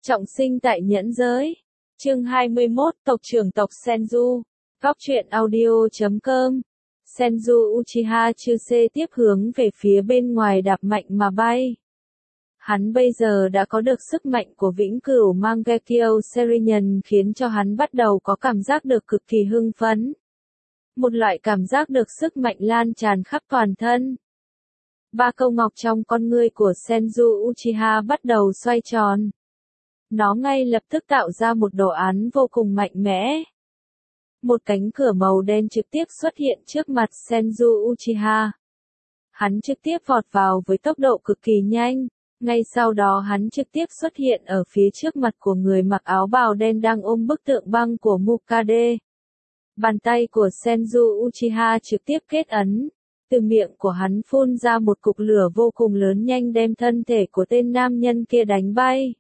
Trọng sinh tại nhẫn giới. Chương 21, tộc trưởng tộc Senju. Góc truyện audio.com. Senju Uchiha Chuse tiếp hướng về phía bên ngoài đạp mạnh mà bay. Hắn bây giờ đã có được sức mạnh của vĩnh cửu Mangekyo Serenian khiến cho hắn bắt đầu có cảm giác được cực kỳ hưng phấn. Một loại cảm giác được sức mạnh lan tràn khắp toàn thân. Ba câu ngọc trong con ngươi của Senju Uchiha bắt đầu xoay tròn. Nó ngay lập tức tạo ra một đồ án vô cùng mạnh mẽ. Một cánh cửa màu đen trực tiếp xuất hiện trước mặt Senju Uchiha. Hắn trực tiếp vọt vào với tốc độ cực kỳ nhanh. Ngay sau đó hắn trực tiếp xuất hiện ở phía trước mặt của người mặc áo bào đen đang ôm bức tượng băng của Mukade. Bàn tay của Senju Uchiha trực tiếp kết ấn. Từ miệng của hắn phun ra một cục lửa vô cùng lớn nhanh đem thân thể của tên nam nhân kia đánh bay.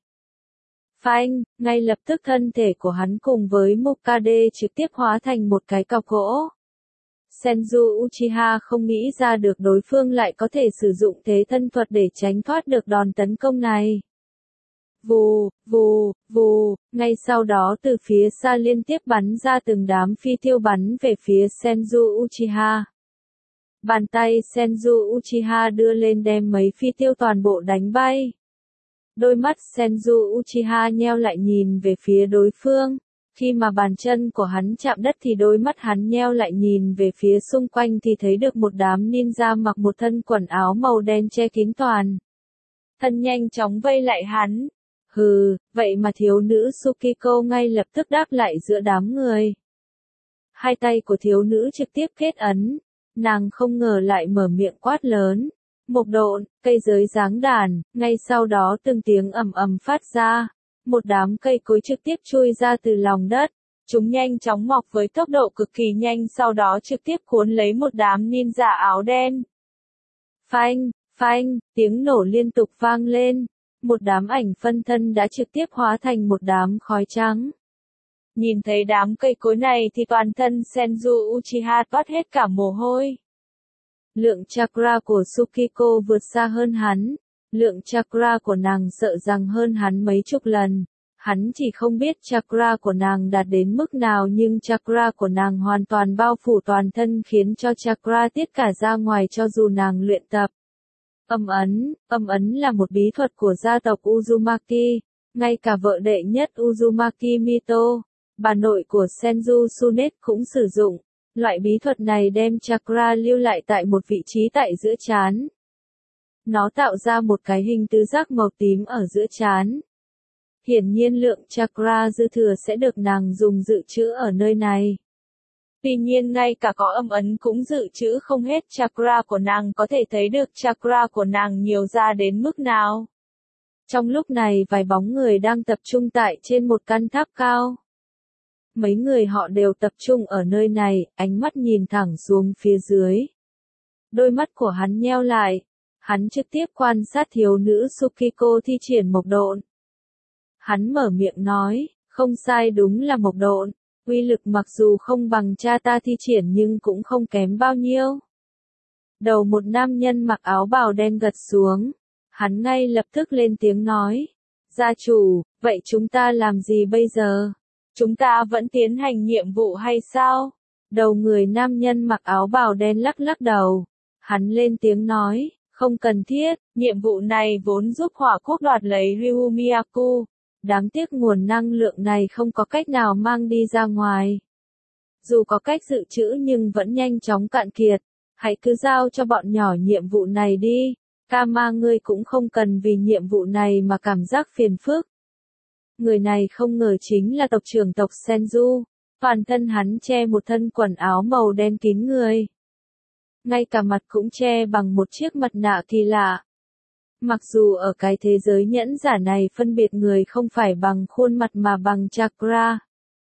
Phanh, ngay lập tức thân thể của hắn cùng với Mukade trực tiếp hóa thành một cái cọc gỗ. Senju Uchiha không nghĩ ra được đối phương lại có thể sử dụng thế thân thuật để tránh thoát được đòn tấn công này. Vù, vù, vù, ngay sau đó từ phía xa liên tiếp bắn ra từng đám phi tiêu bắn về phía Senju Uchiha. Bàn tay Senju Uchiha đưa lên đem mấy phi tiêu toàn bộ đánh bay. Đôi mắt Senju Uchiha nheo lại nhìn về phía đối phương. Khi mà bàn chân của hắn chạm đất thì đôi mắt hắn nheo lại nhìn về phía xung quanh thì thấy được một đám ninja mặc một thân quần áo màu đen che kín toàn thân nhanh chóng vây lại hắn. Hừ, vậy mà thiếu nữ Tsukiko ngay lập tức đáp lại giữa đám người. Hai tay của thiếu nữ trực tiếp kết ấn. Nàng không ngờ lại mở miệng quát lớn. Mộc độn, cây giới giáng đàn, ngay sau đó từng tiếng ầm ầm phát ra. Một đám cây cối trực tiếp chui ra từ lòng đất. Chúng nhanh chóng mọc với tốc độ cực kỳ nhanh sau đó trực tiếp cuốn lấy một đám ninja áo đen. Phanh, phanh, tiếng nổ liên tục vang lên. Một đám ảnh phân thân đã trực tiếp hóa thành một đám khói trắng. Nhìn thấy đám cây cối này thì toàn thân Senju Uchiha toát hết cả mồ hôi. Lượng chakra của Tsukiko vượt xa hơn hắn. Lượng chakra của nàng sợ rằng hơn hắn mấy chục lần. Hắn chỉ không biết chakra của nàng đạt đến mức nào nhưng chakra của nàng hoàn toàn bao phủ toàn thân khiến cho chakra tiết cả ra ngoài cho dù nàng luyện tập. Âm ấn là một bí thuật của gia tộc Uzumaki. Ngay cả vợ đệ nhất Uzumaki Mito, bà nội của Senju Tsunet cũng sử dụng. Loại bí thuật này đem chakra lưu lại tại một vị trí tại giữa trán. Nó tạo ra một cái hình tứ giác màu tím ở giữa trán. Hiển nhiên lượng chakra dư thừa sẽ được nàng dùng dự trữ ở nơi này. Tuy nhiên ngay cả có âm ấn cũng dự trữ không hết chakra của nàng có thể thấy được chakra của nàng nhiều ra đến mức nào. Trong lúc này vài bóng người đang tập trung tại trên một căn tháp cao. Mấy người họ đều tập trung ở nơi này, ánh mắt nhìn thẳng xuống phía dưới. Đôi mắt của hắn nheo lại. Hắn trực tiếp quan sát thiếu nữ Tsukiko thi triển mộc độn. Hắn mở miệng nói, không sai đúng là mộc độn. Uy lực mặc dù không bằng cha ta thi triển nhưng cũng không kém bao nhiêu. Đầu một nam nhân mặc áo bào đen gật xuống. Hắn ngay lập tức lên tiếng nói. Gia chủ, vậy chúng ta làm gì bây giờ? Chúng ta vẫn tiến hành nhiệm vụ hay sao? Đầu người nam nhân mặc áo bào đen lắc lắc đầu. Hắn lên tiếng nói, không cần thiết, nhiệm vụ này vốn giúp hỏa quốc đoạt lấy Ryumiyaku. Đáng tiếc nguồn năng lượng này không có cách nào mang đi ra ngoài. Dù có cách dự trữ nhưng vẫn nhanh chóng cạn kiệt. Hãy cứ giao cho bọn nhỏ nhiệm vụ này đi. Kama ngươi cũng không cần vì nhiệm vụ này mà cảm giác phiền phức. Người này không ngờ chính là tộc trưởng tộc Senju. Toàn thân hắn che một thân quần áo màu đen kín người. Ngay cả mặt cũng che bằng một chiếc mặt nạ kỳ lạ. Mặc dù ở cái thế giới nhẫn giả này phân biệt người không phải bằng khuôn mặt mà bằng chakra.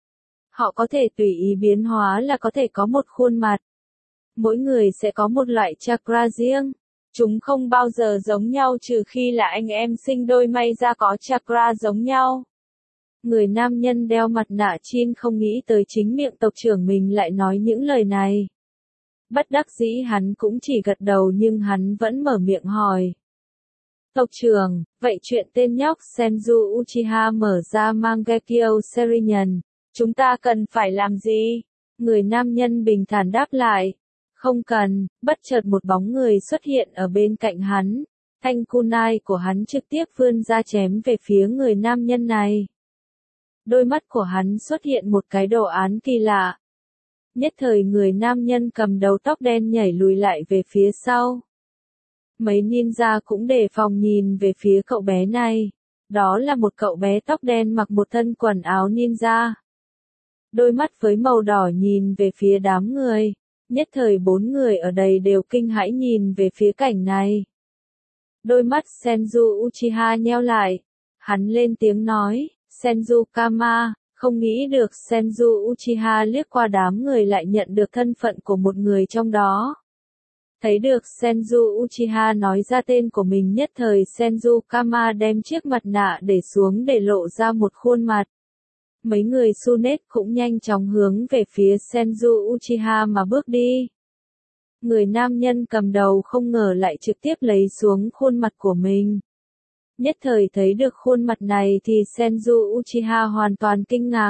Họ có thể tùy ý biến hóa là có thể có một khuôn mặt. Mỗi người sẽ có một loại chakra riêng. Chúng không bao giờ giống nhau trừ khi là anh em sinh đôi may ra có chakra giống nhau. Người nam nhân đeo mặt nạ chin không nghĩ tới chính miệng tộc trưởng mình lại nói những lời này. Bất đắc dĩ hắn cũng chỉ gật đầu nhưng hắn vẫn mở miệng hỏi. Tộc trưởng, vậy chuyện tên nhóc Senju Uchiha mở ra Mangekyo Serenian, chúng ta cần phải làm gì? Người nam nhân bình thản đáp lại. Không cần, bất chợt một bóng người xuất hiện ở bên cạnh hắn. Thanh kunai của hắn trực tiếp vươn ra chém về phía người nam nhân này. Đôi mắt của hắn xuất hiện một cái đồ án kỳ lạ. Nhất thời người nam nhân cầm đầu tóc đen nhảy lùi lại về phía sau. Mấy ninja cũng đề phòng nhìn về phía cậu bé này. Đó là một cậu bé tóc đen mặc một thân quần áo ninja. Đôi mắt với màu đỏ nhìn về phía đám người. Nhất thời 4 người ở đây đều kinh hãi nhìn về phía cảnh này. Đôi mắt Senju Uchiha nheo lại. Hắn lên tiếng nói, Senju Kama, không nghĩ được Senju Uchiha liếc qua đám người lại nhận được thân phận của một người trong đó. Thấy được Senju Uchiha nói ra tên của mình nhất thời Senju Kama đem chiếc mặt nạ để xuống để lộ ra một khuôn mặt. Mấy người Sunet cũng nhanh chóng hướng về phía Senju Uchiha mà bước đi. Người nam nhân cầm đầu không ngờ lại trực tiếp lấy xuống khuôn mặt của mình. Nhất thời thấy được khuôn mặt này thì Senju Uchiha hoàn toàn kinh ngạc.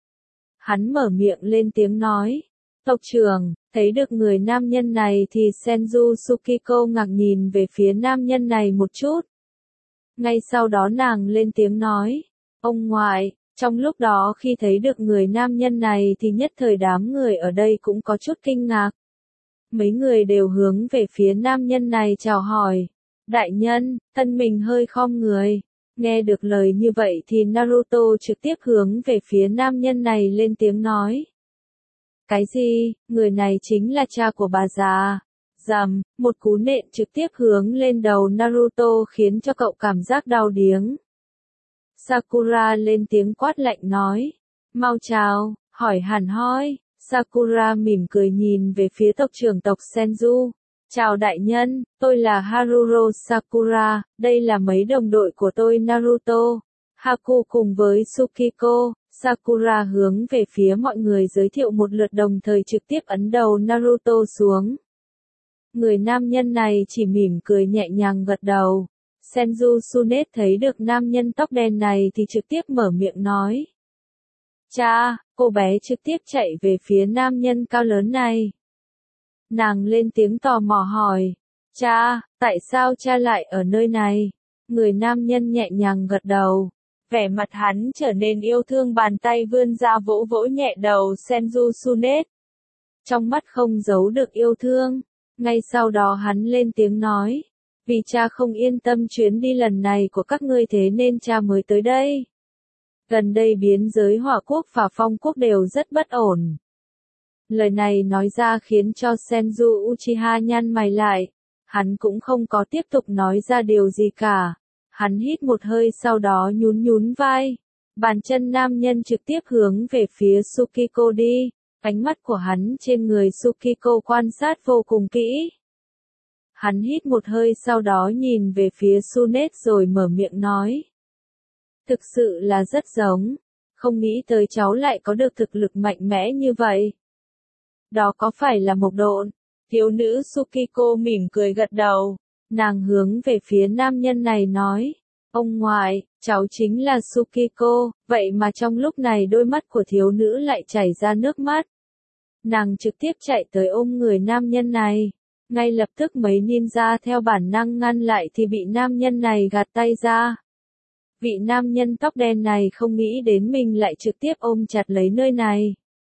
Hắn mở miệng lên tiếng nói. Tộc trưởng, thấy được người nam nhân này thì Senju Tsukiko ngạc nhìn về phía nam nhân này một chút. Ngay sau đó nàng lên tiếng nói. Ông ngoại, trong lúc đó khi thấy được người nam nhân này thì nhất thời đám người ở đây cũng có chút kinh ngạc. Mấy người đều hướng về phía nam nhân này chào hỏi. Đại nhân, thân mình hơi khom người. Nghe được lời như vậy thì Naruto trực tiếp hướng về phía nam nhân này lên tiếng nói. Cái gì, người này chính là cha của bà già. Rầm, một cú nện trực tiếp hướng lên đầu Naruto khiến cho cậu cảm giác đau điếng. Sakura lên tiếng quát lạnh nói. Mau chào, hỏi hẳn hoi. Sakura mỉm cười nhìn về phía tộc trưởng tộc Senju. Chào đại nhân, tôi là Haruro Sakura, đây là mấy đồng đội của tôi Naruto, Haku cùng với Tsukiko. Sakura hướng về phía mọi người giới thiệu một lượt đồng thời trực tiếp ấn đầu Naruto xuống. Người nam nhân này chỉ mỉm cười nhẹ nhàng gật đầu. Senju Sunet thấy được nam nhân tóc đen này thì trực tiếp mở miệng nói. Cha, cô bé trực tiếp chạy về phía nam nhân cao lớn này. Nàng lên tiếng tò mò hỏi. Cha, tại sao cha lại ở nơi này? Người nam nhân nhẹ nhàng gật đầu. Vẻ mặt hắn trở nên yêu thương bàn tay vươn ra vỗ vỗ nhẹ đầu Senju Sunet. Trong mắt không giấu được yêu thương. Ngay sau đó hắn lên tiếng nói. Vì cha không yên tâm chuyến đi lần này của các ngươi thế nên cha mới tới đây. Gần đây biên giới Hỏa Quốc và Phong Quốc đều rất bất ổn. Lời này nói ra khiến cho Senju Uchiha nhăn mày lại. Hắn cũng không có tiếp tục nói ra điều gì cả. Hắn hít một hơi sau đó nhún nhún vai. Bàn chân nam nhân trực tiếp hướng về phía Tsukiko đi. Ánh mắt của hắn trên người Tsukiko quan sát vô cùng kỹ. Hắn hít một hơi sau đó nhìn về phía Sunet rồi mở miệng nói. Thực sự là rất giống. Không nghĩ tới cháu lại có được thực lực mạnh mẽ như vậy. Đó có phải là một độn? Thiếu nữ Tsukiko mỉm cười gật đầu. Nàng hướng về phía nam nhân này nói. Ông ngoại, cháu chính là Tsukiko. Vậy mà trong lúc này đôi mắt của thiếu nữ lại chảy ra nước mắt. Nàng trực tiếp chạy tới ôm người nam nhân này. Ngay lập tức mấy ninja theo bản năng ngăn lại thì bị nam nhân này gạt tay ra. Vị nam nhân tóc đen này không nghĩ đến mình lại trực tiếp ôm chặt lấy nơi này.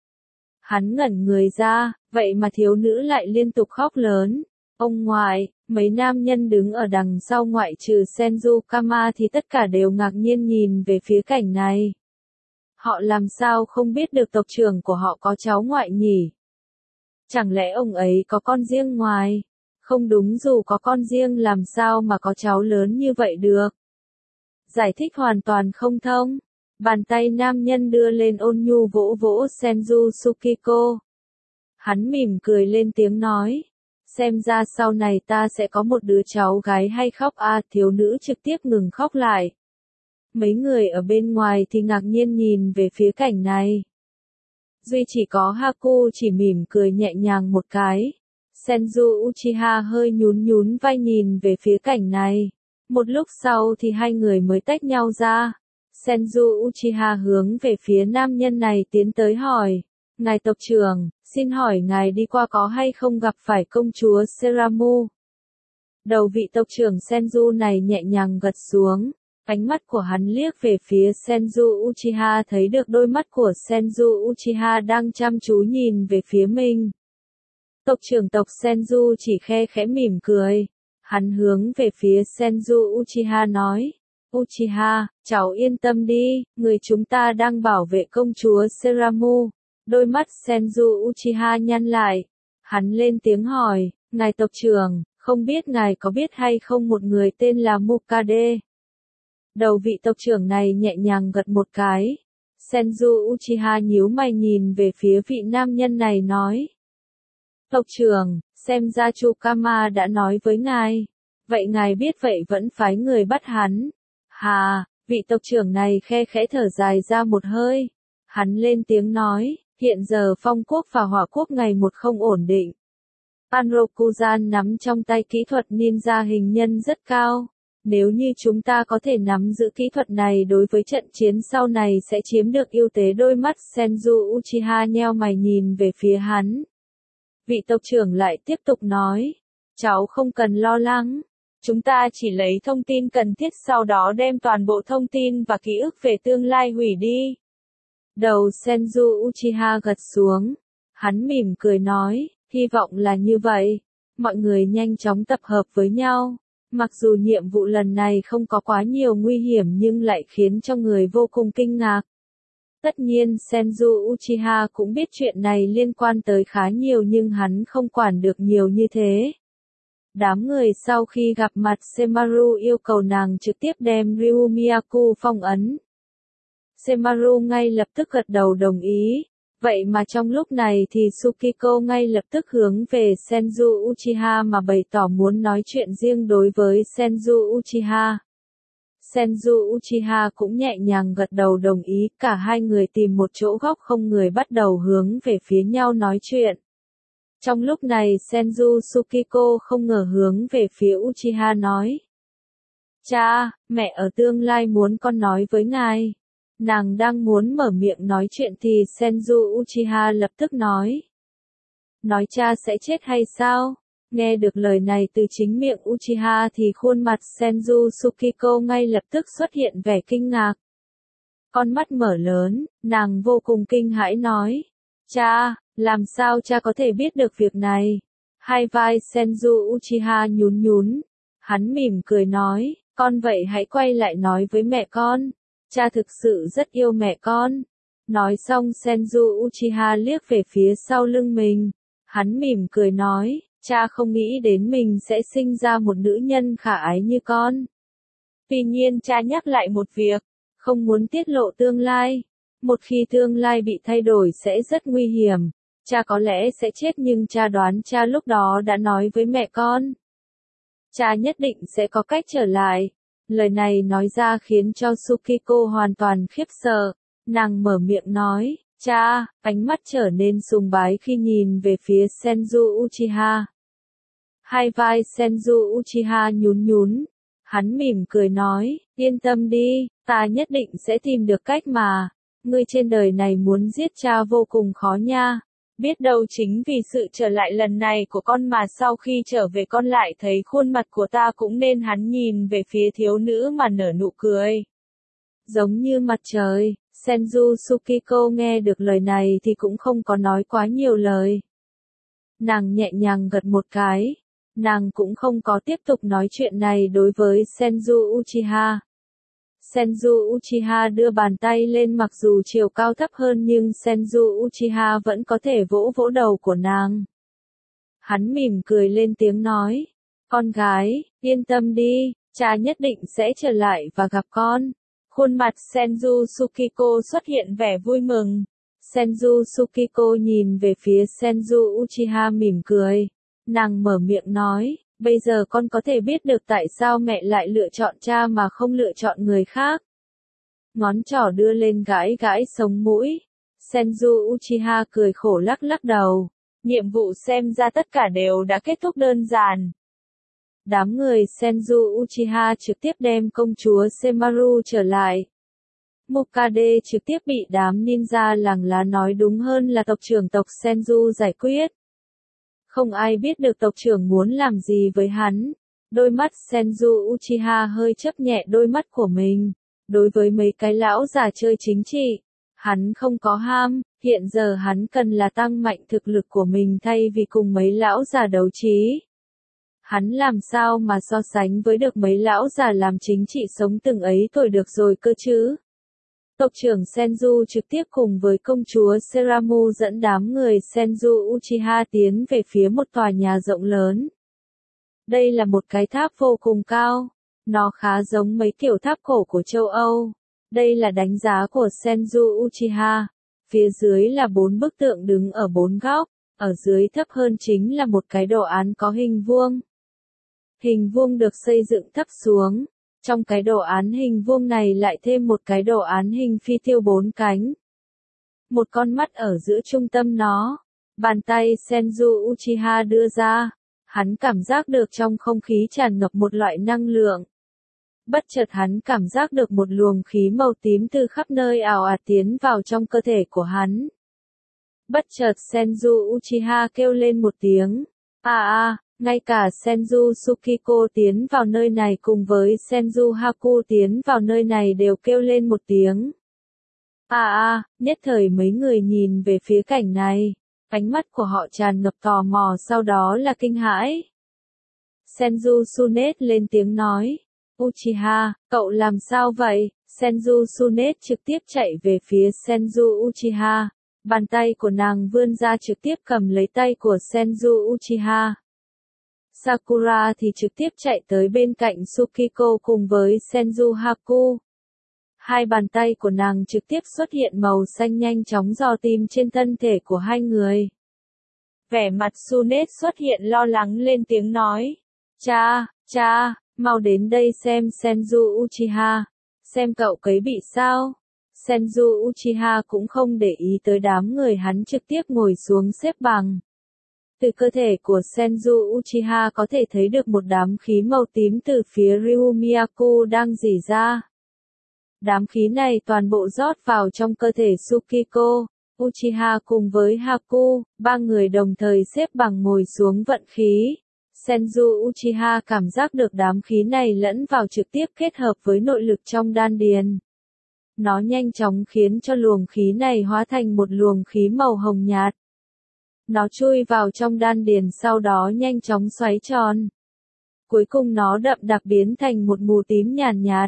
Hắn ngẩn người ra, vậy mà thiếu nữ lại liên tục khóc lớn. Ông ngoại, mấy nam nhân đứng ở đằng sau ngoại trừ Senju Kama thì tất cả đều ngạc nhiên nhìn về phía cảnh này. Họ làm sao không biết được tộc trưởng của họ có cháu ngoại nhỉ? Chẳng lẽ ông ấy có con riêng ngoài? Không đúng, dù có con riêng làm sao mà có cháu lớn như vậy được? Giải thích hoàn toàn không thông. Bàn tay nam nhân đưa lên ôn nhu vỗ vỗ Senju Tsukiko. Hắn mỉm cười lên tiếng nói. Xem ra sau này ta sẽ có một đứa cháu gái hay khóc à, thiếu nữ trực tiếp ngừng khóc lại. Mấy người ở bên ngoài thì ngạc nhiên nhìn về phía cảnh này. Duy chỉ có Haku chỉ mỉm cười nhẹ nhàng một cái. Senju Uchiha hơi nhún nhún vai nhìn về phía cảnh này. Một lúc sau thì hai người mới tách nhau ra. Senju Uchiha hướng về phía nam nhân này tiến tới hỏi. Ngài tộc trưởng, xin hỏi ngài đi qua có hay không gặp phải công chúa Seramu? Đầu vị tộc trưởng Senju này nhẹ nhàng gật xuống. Ánh mắt của hắn liếc về phía Senju Uchiha thấy được đôi mắt của Senju Uchiha đang chăm chú nhìn về phía mình. Tộc trưởng tộc Senju chỉ khe khẽ mỉm cười. Hắn hướng về phía Senju Uchiha nói. Uchiha, cháu yên tâm đi, người chúng ta đang bảo vệ công chúa Seramu. Đôi mắt Senju Uchiha nhăn lại. Hắn lên tiếng hỏi, ngài tộc trưởng, không biết ngài có biết hay không một người tên là Mukade? Đầu vị tộc trưởng này nhẹ nhàng gật một cái. Senju Uchiha nhíu mày nhìn về phía vị nam nhân này nói. Tộc trưởng, xem ra Chukama đã nói với ngài. Vậy ngài biết vậy vẫn phái người bắt hắn. Hà, vị tộc trưởng này khe khẽ thở dài ra một hơi. Hắn lên tiếng nói, hiện giờ phong quốc và hỏa quốc ngày một không ổn định. Anrokuzan nắm trong tay kỹ thuật ninja hình nhân rất cao. Nếu như chúng ta có thể nắm giữ kỹ thuật này đối với trận chiến sau này sẽ chiếm được ưu thế. Đôi mắt Senju Uchiha nheo mày nhìn về phía hắn. Vị tộc trưởng lại tiếp tục nói, cháu không cần lo lắng. Chúng ta chỉ lấy thông tin cần thiết sau đó đem toàn bộ thông tin và ký ức về tương lai hủy đi. Đầu Senju Uchiha gật xuống. Hắn mỉm cười nói, hy vọng là như vậy. Mọi người nhanh chóng tập hợp với nhau. Mặc dù nhiệm vụ lần này không có quá nhiều nguy hiểm nhưng lại khiến cho người vô cùng kinh ngạc. Tất nhiên Senju Uchiha cũng biết chuyện này liên quan tới khá nhiều nhưng hắn không quản được nhiều như thế. Đám người sau khi gặp mặt Semaru yêu cầu nàng trực tiếp đem Ryu Miyaku phong ấn. Semaru ngay lập tức gật đầu đồng ý. Vậy mà trong lúc này thì Tsukiko ngay lập tức hướng về Senju Uchiha mà bày tỏ muốn nói chuyện riêng đối với Senju Uchiha. Senju Uchiha cũng nhẹ nhàng gật đầu đồng ý, cả hai người tìm một chỗ góc không người bắt đầu hướng về phía nhau nói chuyện. Trong lúc này Senju Tsukiko không ngờ hướng về phía Uchiha nói. Cha, mẹ ở tương lai muốn con nói với ngài. Nàng đang muốn mở miệng nói chuyện thì Senju Uchiha lập tức nói. Nói cha sẽ chết hay sao? Nghe được lời này từ chính miệng Uchiha thì khuôn mặt Senju Tsukiko ngay lập tức xuất hiện vẻ kinh ngạc. Con mắt mở lớn, nàng vô cùng kinh hãi nói. Cha, làm sao cha có thể biết được việc này? Hai vai Senju Uchiha nhún nhún. Hắn mỉm cười nói, con vậy hãy quay lại nói với mẹ con. Cha thực sự rất yêu mẹ con. Nói xong Senju Uchiha liếc về phía sau lưng mình. Hắn mỉm cười nói, cha không nghĩ đến mình sẽ sinh ra một nữ nhân khả ái như con. Tuy nhiên cha nhắc lại một việc, không muốn tiết lộ tương lai. Một khi tương lai bị thay đổi sẽ rất nguy hiểm. Cha có lẽ sẽ chết nhưng cha đoán cha lúc đó đã nói với mẹ con. Cha nhất định sẽ có cách trở lại. Lời này nói ra khiến cho Tsukiko hoàn toàn khiếp sợ. Nàng mở miệng nói, cha, ánh mắt trở nên sùng bái khi nhìn về phía Senju Uchiha. Hai vai Senju Uchiha nhún nhún. Hắn mỉm cười nói, yên tâm đi, ta nhất định sẽ tìm được cách mà. Ngươi trên đời này muốn giết cha vô cùng khó nha. Biết đâu chính vì sự trở lại lần này của con mà sau khi trở về con lại thấy khuôn mặt của ta cũng nên. Hắn nhìn về phía thiếu nữ mà nở nụ cười. Giống như mặt trời, Senju Tsukiko nghe được lời này thì cũng không có nói quá nhiều lời. Nàng nhẹ nhàng gật một cái. Nàng cũng không có tiếp tục nói chuyện này đối với Senju Uchiha. Senju Uchiha đưa bàn tay lên mặc dù chiều cao thấp hơn nhưng Senju Uchiha vẫn có thể vỗ vỗ đầu của nàng. Hắn mỉm cười lên tiếng nói, con gái, yên tâm đi, cha nhất định sẽ trở lại và gặp con. Khuôn mặt Senju Tsukiko xuất hiện vẻ vui mừng. Senju Tsukiko nhìn về phía Senju Uchiha mỉm cười. Nàng mở miệng nói, bây giờ con có thể biết được tại sao mẹ lại lựa chọn cha mà không lựa chọn người khác. Ngón trỏ đưa lên gãi gãi sống mũi. Senju Uchiha cười khổ lắc lắc đầu. Nhiệm vụ xem ra tất cả đều đã kết thúc đơn giản. Đám người Senju Uchiha trực tiếp đem công chúa Semaru trở lại. Mokage trực tiếp bị đám ninja làng lá, nói đúng hơn là tộc trưởng tộc Senju giải quyết. Không ai biết được tộc trưởng muốn làm gì với hắn. Đôi mắt Senju Uchiha hơi chớp nhẹ đôi mắt của mình. Đối với mấy cái lão già chơi chính trị, hắn không có ham, hiện giờ hắn cần là tăng mạnh thực lực của mình thay vì cùng mấy lão già đấu trí. Hắn làm sao mà so sánh với được mấy lão già làm chính trị sống từng ấy tuổi được rồi cơ chứ? Tộc trưởng Senju trực tiếp cùng với công chúa Seramu dẫn đám người Senju Uchiha tiến về phía một tòa nhà rộng lớn. Đây là một cái tháp vô cùng cao. Nó khá giống mấy kiểu tháp cổ của châu Âu. Đây là đánh giá của Senju Uchiha. Phía dưới là 4 bức tượng đứng ở 4 góc. Ở dưới thấp hơn chính là một cái đồ án có hình vuông. Hình vuông được xây dựng thấp xuống. Trong cái đồ án hình vuông này lại thêm một cái đồ án hình phi tiêu 4 cánh. Một con mắt ở giữa trung tâm nó. Bàn tay Senju Uchiha đưa ra. Hắn cảm giác được trong không khí tràn ngập một loại năng lượng. Bất chợt hắn cảm giác được một luồng khí màu tím từ khắp nơi ào ạt tiến vào trong cơ thể của hắn. Bất chợt Senju Uchiha kêu lên một tiếng. Ngay cả Senju Tsukiko tiến vào nơi này cùng với Senju Haku tiến vào nơi này đều kêu lên một tiếng. Nhất thời mấy người nhìn về phía cảnh này. Ánh mắt của họ tràn ngập tò mò sau đó là kinh hãi. Senju Tsunet lên tiếng nói. Uchiha, cậu làm sao vậy? Senju Tsunet trực tiếp chạy về phía Senju Uchiha. Bàn tay của nàng vươn ra trực tiếp cầm lấy tay của Senju Uchiha. Sakura thì trực tiếp chạy tới bên cạnh Tsukiko cùng với Senju Haku. Hai bàn tay của nàng trực tiếp xuất hiện màu xanh nhanh chóng dò tìm trên thân thể của hai người. Vẻ mặt Tsunet xuất hiện lo lắng lên tiếng nói. Cha, mau đến đây xem Senju Uchiha. Xem cậu ấy bị sao? Senju Uchiha cũng không để ý tới đám người, hắn trực tiếp ngồi xuống xếp bằng. Từ cơ thể của Senju Uchiha có thể thấy được một đám khí màu tím từ phía Ryu Miyaku đang rỉ ra. Đám khí này toàn bộ rót vào trong cơ thể Tsukiko, Uchiha cùng với Haku, ba người đồng thời xếp bằng ngồi xuống vận khí. Senju Uchiha cảm giác được đám khí này lẫn vào trực tiếp kết hợp với nội lực trong đan điền. Nó nhanh chóng khiến cho luồng khí này hóa thành một luồng khí màu hồng nhạt. Nó chui vào trong đan điền sau đó nhanh chóng xoáy tròn. Cuối cùng nó đậm đặc biến thành một mù tím nhàn nhạt.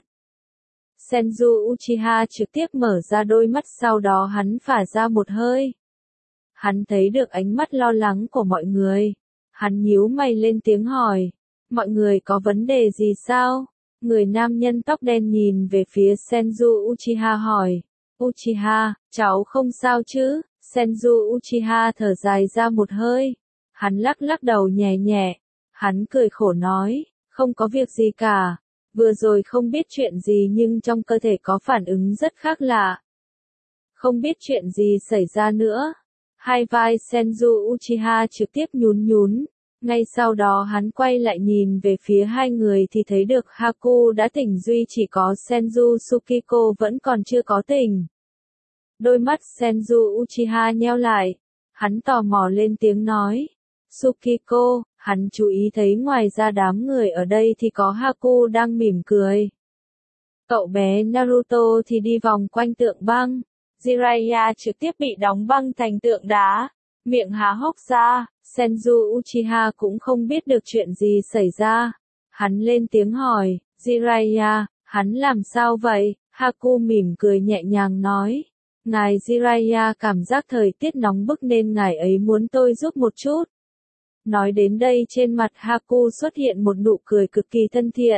Senju Uchiha trực tiếp mở ra đôi mắt sau đó hắn phả ra một hơi. Hắn thấy được ánh mắt lo lắng của mọi người. Hắn nhíu mày lên tiếng hỏi. Mọi người có vấn đề gì sao? Người nam nhân tóc đen nhìn về phía Senju Uchiha hỏi. Uchiha, cháu không sao chứ? Senju Uchiha thở dài ra một hơi. Hắn lắc lắc đầu nhẹ nhẹ. Hắn cười khổ nói. Không có việc gì cả. Vừa rồi không biết chuyện gì nhưng trong cơ thể có phản ứng rất khác lạ. Không biết chuyện gì xảy ra nữa. Hai vai Senju Uchiha trực tiếp nhún nhún. Ngay sau đó hắn quay lại nhìn về phía hai người thì thấy được Haku đã tỉnh, duy chỉ có Senju Tsukiko vẫn còn chưa có tỉnh. Đôi mắt Senju Uchiha nheo lại. Hắn tò mò lên tiếng nói. Tsukiko, hắn chú ý thấy ngoài ra đám người ở đây thì có Haku đang mỉm cười. Cậu bé Naruto thì đi vòng quanh tượng băng. Jiraiya trực tiếp bị đóng băng thành tượng đá. Miệng há hốc ra. Senju Uchiha cũng không biết được chuyện gì xảy ra. Hắn lên tiếng hỏi. Jiraiya, hắn làm sao vậy? Haku mỉm cười nhẹ nhàng nói. Ngài Jiraiya cảm giác thời tiết nóng bức nên ngài ấy muốn tôi giúp một chút. Nói đến đây trên mặt Haku xuất hiện một nụ cười cực kỳ thân thiện.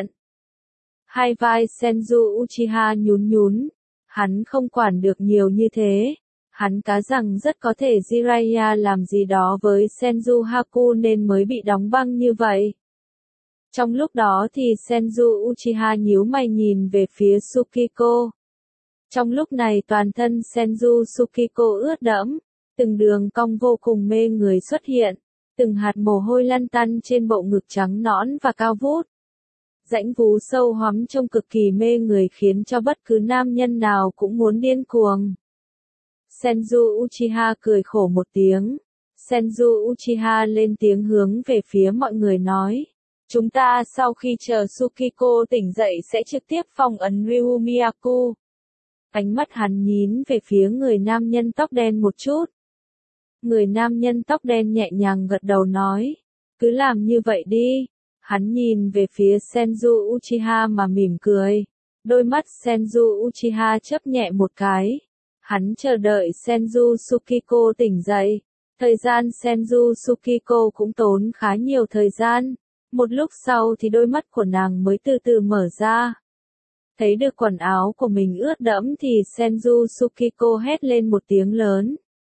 Hai vai Senju Uchiha nhún nhún. Hắn không quản được nhiều như thế. Hắn cá rằng rất có thể Jiraiya làm gì đó với Senju Haku nên mới bị đóng băng như vậy. Trong lúc đó thì Senju Uchiha nhíu mày nhìn về phía Tsukiko. Trong lúc này toàn thân Senju Tsukiko ướt đẫm. Từng đường cong vô cùng mê người xuất hiện. Từng hạt mồ hôi lăn tăn trên bộ ngực trắng nõn và cao vút. Rãnh vú sâu hoắm trông cực kỳ mê người khiến cho bất cứ nam nhân nào cũng muốn điên cuồng. Senju Uchiha cười khổ một tiếng. Senju Uchiha lên tiếng hướng về phía mọi người nói. Chúng ta sau khi chờ Tsukiko tỉnh dậy sẽ trực tiếp phong ấn Ryu Miyaku. Ánh mắt hắn nhín về phía người nam nhân tóc đen một chút. Người nam nhân tóc đen nhẹ nhàng gật đầu nói. Cứ làm như vậy đi. Hắn nhìn về phía Senju Uchiha mà mỉm cười. Đôi mắt Senju Uchiha chớp nhẹ một cái. Hắn chờ đợi Senju Tsukiko tỉnh dậy. Thời gian Senju Tsukiko cũng tốn khá nhiều thời gian. Một lúc sau thì đôi mắt của nàng mới từ từ mở ra. Thấy được quần áo của mình ướt đẫm thì Senju Tsukiko hét lên một tiếng lớn.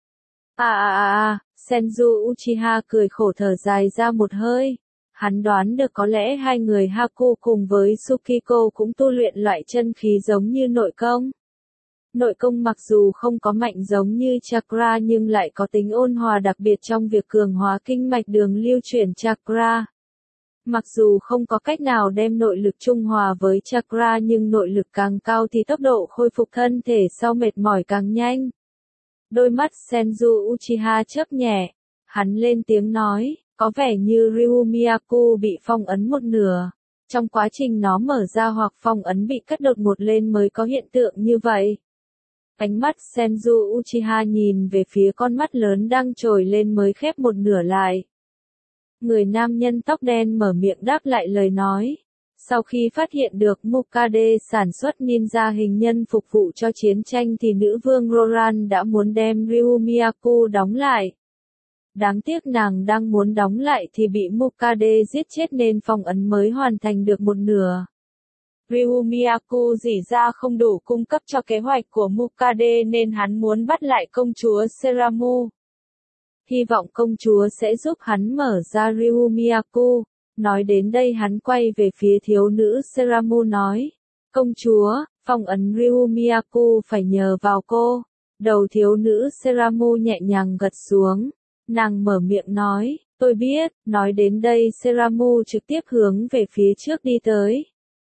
Senju Uchiha cười khổ thở dài ra một hơi. Hắn đoán được có lẽ hai người Haku cùng với Tsukiko cũng tu luyện loại chân khí giống như nội công. Nội công mặc dù không có mạnh giống như chakra nhưng lại có tính ôn hòa đặc biệt trong việc cường hóa kinh mạch đường lưu chuyển chakra. Mặc dù không có cách nào đem nội lực trung hòa với chakra nhưng nội lực càng cao thì tốc độ khôi phục thân thể sau mệt mỏi càng nhanh. Đôi mắt Senju Uchiha chớp nhẹ. Hắn lên tiếng nói, có vẻ như Ryu Miyaku bị phong ấn một nửa. Trong quá trình nó mở ra hoặc phong ấn bị cắt đột ngột lên mới có hiện tượng như vậy. Ánh mắt Senju Uchiha nhìn về phía con mắt lớn đang trồi lên mới khép một nửa lại. Người nam nhân tóc đen mở miệng đáp lại lời nói. Sau khi phát hiện được Mukade sản xuất ninja hình nhân phục vụ cho chiến tranh thì nữ vương Roran đã muốn đem Ryu Miyaku đóng lại. Đáng tiếc nàng đang muốn đóng lại thì bị Mukade giết chết nên phong ấn mới hoàn thành được một nửa. Ryu Miyaku rỉ ra không đủ cung cấp cho kế hoạch của Mukade nên hắn muốn bắt lại công chúa Seramu. Hy vọng công chúa sẽ giúp hắn mở ra Ryu Miyaku. Nói đến đây hắn quay về phía thiếu nữ Seramu nói. Công chúa, phong ấn Ryu Miyaku phải nhờ vào cô. Đầu thiếu nữ Seramu nhẹ nhàng gật xuống. Nàng mở miệng nói, tôi biết. Nói đến đây Seramu trực tiếp hướng về phía trước đi tới.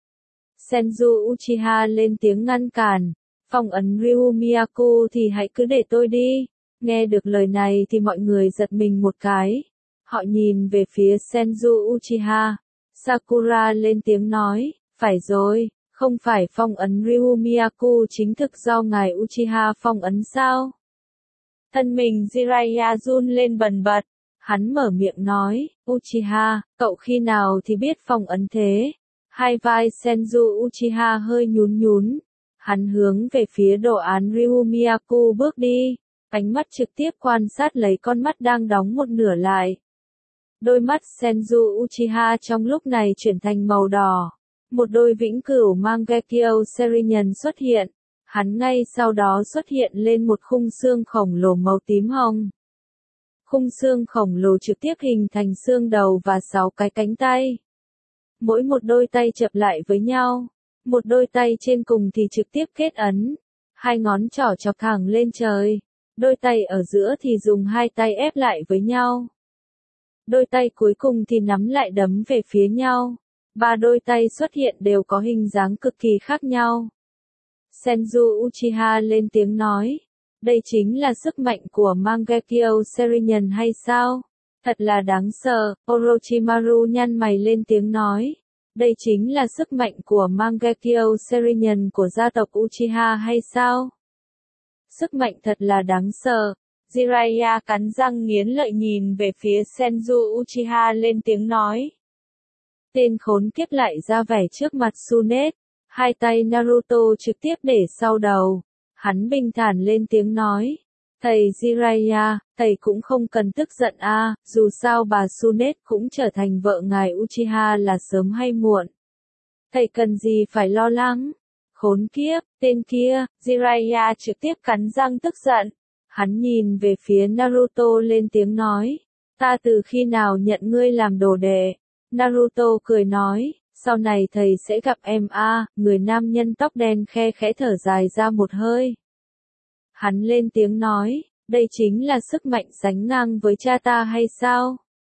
Senju Uchiha lên tiếng ngăn cản. Phong ấn Ryu Miyaku thì hãy cứ để tôi đi. Nghe được lời này thì mọi người giật mình một cái. Họ nhìn về phía Senju Uchiha. Sakura lên tiếng nói, phải rồi, không phải phong ấn Ryu Miyaku chính thực do ngài Uchiha phong ấn sao? Thân mình Jiraiya run lên bần bật. Hắn mở miệng nói, Uchiha, cậu khi nào thì biết phong ấn thế? Hai vai Senju Uchiha hơi nhún nhún. Hắn hướng về phía đồ án Ryu Miyaku bước đi. Ánh mắt trực tiếp quan sát lấy con mắt đang đóng một nửa lại. Đôi mắt Senju Uchiha trong lúc này chuyển thành màu đỏ. Một đôi vĩnh cửu Mangekyo Sharingan xuất hiện. Hắn ngay sau đó xuất hiện lên một khung xương khổng lồ màu tím hồng. Khung xương khổng lồ trực tiếp hình thành xương đầu và 6 cái cánh tay. Mỗi một đôi tay chập lại với nhau. Một đôi tay trên cùng thì trực tiếp kết ấn. Hai ngón trỏ chọc thẳng lên trời. Đôi tay ở giữa thì dùng hai tay ép lại với nhau. Đôi tay cuối cùng thì nắm lại đấm về phía nhau. Ba đôi tay xuất hiện đều có hình dáng cực kỳ khác nhau. Senju Uchiha lên tiếng nói. Đây chính là sức mạnh của Mangekyo Sharingan hay sao? Thật là đáng sợ. Orochimaru nhăn mày lên tiếng nói. Đây chính là sức mạnh của Mangekyo Sharingan của gia tộc Uchiha hay sao? Sức mạnh thật là đáng sợ. Jiraiya cắn răng nghiến lợi nhìn về phía Senju Uchiha lên tiếng nói. Tên khốn kiếp lại ra vẻ trước mặt Tsunade. Hai tay Naruto trực tiếp để sau đầu. Hắn bình thản lên tiếng nói. Thầy Jiraiya, thầy cũng không cần tức giận a, dù sao bà Tsunade cũng trở thành vợ ngài Uchiha là sớm hay muộn. Thầy cần gì phải lo lắng? Khốn kiếp, tên kia, Jiraiya trực tiếp cắn răng tức giận. Hắn nhìn về phía Naruto lên tiếng nói. Ta từ khi nào nhận ngươi làm đồ đệ? Naruto cười nói. Sau này thầy sẽ gặp em a. Người nam nhân tóc đen khe khẽ thở dài ra một hơi. Hắn lên tiếng nói. Đây chính là sức mạnh sánh ngang với cha ta hay sao?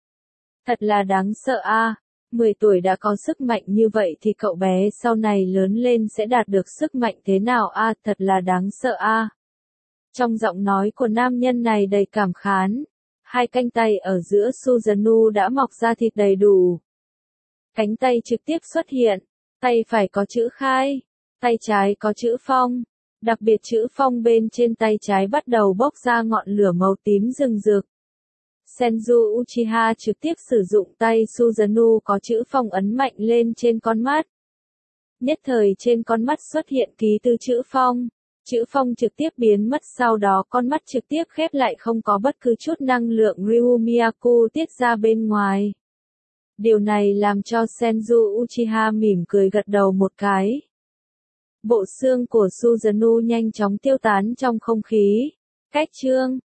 Thật là đáng sợ a. 10 tuổi đã có sức mạnh như vậy thì cậu bé sau này lớn lên sẽ đạt được sức mạnh thế nào a, thật là đáng sợ a. Trong giọng nói của nam nhân này đầy cảm khán, hai cánh tay ở giữa Susanoo đã mọc ra thịt đầy đủ. Cánh tay trực tiếp xuất hiện, tay phải có chữ khai, tay trái có chữ phong. Đặc biệt chữ phong bên trên tay trái bắt đầu bốc ra ngọn lửa màu tím rừng rực. Senju Uchiha trực tiếp sử dụng tay Susanoo có chữ phong ấn mạnh lên trên con mắt. Nhất thời trên con mắt xuất hiện ký tự chữ phong. Chữ phong trực tiếp biến mất, sau đó con mắt trực tiếp khép lại, không có bất cứ chút năng lượng Ryu Myaku tiết ra bên ngoài. Điều này làm cho Senju Uchiha mỉm cười gật đầu một cái. Bộ xương của Susanoo nhanh chóng tiêu tán trong không khí. Cách chương